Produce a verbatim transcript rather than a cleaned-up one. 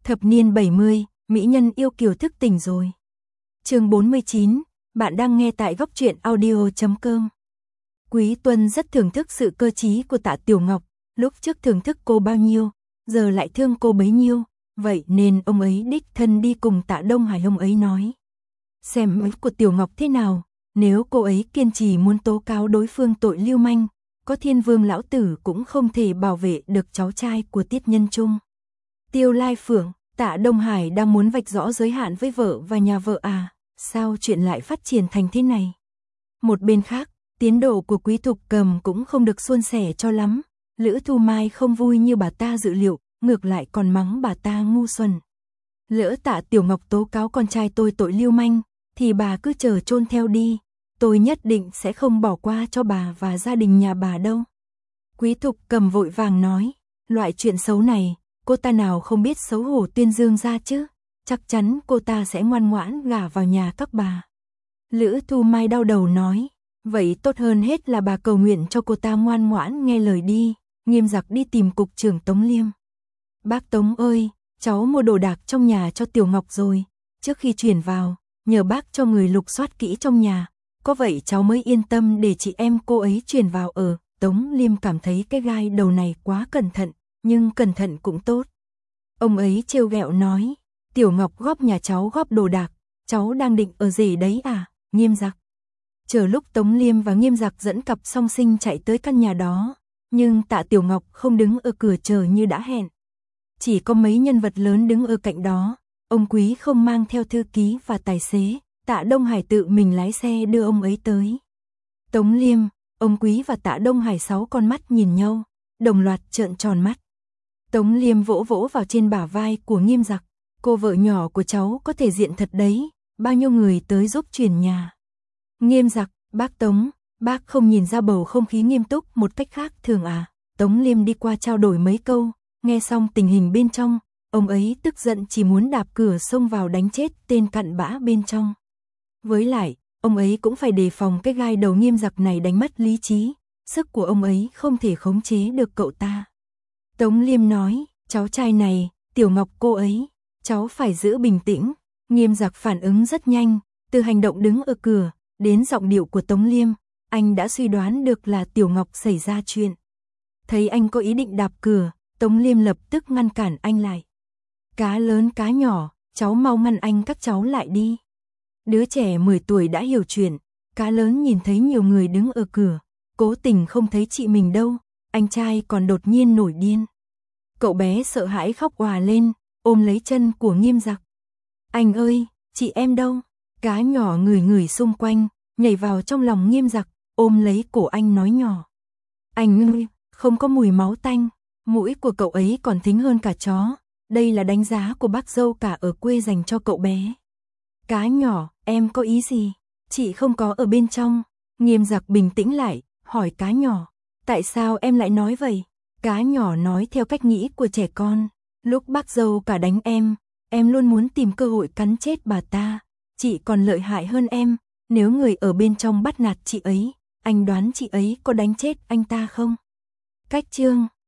Thập niên bảy mươi, mỹ nhân yêu kiều thức tỉnh rồi. Chương bốn mươi chín, bạn đang nghe tại góc truyện audio chấm com. Quý Tuân rất thưởng thức sự cơ trí của Tạ Tiểu Ngọc, lúc trước thưởng thức cô bao nhiêu, giờ lại thương cô bấy nhiêu, vậy nên ông ấy đích thân đi cùng Tạ Đông Hải. Ông ấy nói, xem ý của Tiểu Ngọc thế nào, nếu cô ấy kiên trì muốn tố cáo đối phương tội lưu manh, có Thiên Vương lão tử cũng không thể bảo vệ được cháu trai của Tiết Nhân Trung. Tiêu Lai Phượng, Tạ Đông Hải đang muốn vạch rõ giới hạn với vợ và nhà vợ à, sao chuyện lại phát triển thành thế này? Một bên khác, tiến độ của Quý Thục Cầm cũng không được suôn sẻ cho lắm, Lữ Thu Mai không vui như bà ta dự liệu, ngược lại còn mắng bà ta ngu xuẩn. Lỡ Tạ Tiểu Ngọc tố cáo con trai tôi tội lưu manh, thì bà cứ chờ chôn theo đi, tôi nhất định sẽ không bỏ qua cho bà và gia đình nhà bà đâu. Quý Thục Cầm vội vàng nói, loại chuyện xấu này, cô ta nào không biết xấu hổ tuyên dương ra chứ, chắc chắn cô ta sẽ ngoan ngoãn gả vào nhà các bà. Lữ Thu Mai đau đầu nói, vậy tốt hơn hết là bà cầu nguyện cho cô ta ngoan ngoãn nghe lời đi. Nghiêm Giặc đi tìm cục trưởng Tống Liêm. Bác Tống ơi, cháu mua đồ đạc trong nhà cho Tiểu Ngọc rồi, trước khi chuyển vào, nhờ bác cho người lục soát kỹ trong nhà, có vậy cháu mới yên tâm để chị em cô ấy chuyển vào ở. Tống Liêm cảm thấy cái gai đầu này quá cẩn thận, nhưng cẩn thận cũng tốt. Ông ấy trêu ghẹo nói, Tiểu Ngọc góp nhà cháu góp đồ đạc, cháu đang định ở rể đấy à, Nghiêm Giặc. Chờ lúc Tống Liêm và Nghiêm Giặc dẫn cặp song sinh chạy tới căn nhà đó, nhưng Tạ Tiểu Ngọc không đứng ở cửa chờ như đã hẹn. Chỉ có mấy nhân vật lớn đứng ở cạnh đó, ông Quý không mang theo thư ký và tài xế, Tạ Đông Hải tự mình lái xe đưa ông ấy tới. Tống Liêm, ông Quý và Tạ Đông Hải sáu con mắt nhìn nhau, đồng loạt trợn tròn mắt. Tống Liêm vỗ vỗ vào trên bả vai của Nghiêm Giặc, cô vợ nhỏ của cháu có thể diện thật đấy, bao nhiêu người tới giúp chuyển nhà. Nghiêm Giặc, bác Tống, bác không nhìn ra bầu không khí nghiêm túc một cách khác thường à? Tống Liêm đi qua trao đổi mấy câu, nghe xong tình hình bên trong, ông ấy tức giận chỉ muốn đạp cửa xông vào đánh chết tên cặn bã bên trong. Với lại, ông ấy cũng phải đề phòng cái gai đầu Nghiêm Giặc này đánh mất lý trí, sức của ông ấy không thể khống chế được cậu ta. Tống Liêm nói, cháu trai này, Tiểu Ngọc cô ấy, cháu phải giữ bình tĩnh. Nghiêm Giặc phản ứng rất nhanh, từ hành động đứng ở cửa, đến giọng điệu của Tống Liêm, anh đã suy đoán được là Tiểu Ngọc xảy ra chuyện. Thấy anh có ý định đạp cửa, Tống Liêm lập tức ngăn cản anh lại. Cá lớn cá nhỏ, cháu mau ngăn anh các cháu lại đi. Đứa trẻ mười tuổi đã hiểu chuyện, cá lớn nhìn thấy nhiều người đứng ở cửa, cố tình không thấy chị mình đâu, anh trai còn đột nhiên nổi điên. Cậu bé sợ hãi khóc òa lên, ôm lấy chân của Nghiêm Giặc. Anh ơi, chị em đâu? Cá nhỏ ngửi ngửi xung quanh, nhảy vào trong lòng Nghiêm Giặc, ôm lấy cổ anh nói nhỏ. Anh ơi, không có mùi máu tanh, mũi của cậu ấy còn thính hơn cả chó, đây là đánh giá của bác dâu cả ở quê dành cho cậu bé. Cá nhỏ, em có ý gì? Chị không có ở bên trong. Nghiêm Giặc bình tĩnh lại, hỏi cá nhỏ, tại sao em lại nói vậy? Cá nhỏ nói theo cách nghĩ của trẻ con, lúc bác dâu cả đánh em, em luôn muốn tìm cơ hội cắn chết bà ta. Chị còn lợi hại hơn em, nếu người ở bên trong bắt nạt chị ấy, anh đoán chị ấy có đánh chết anh ta không? Cách chương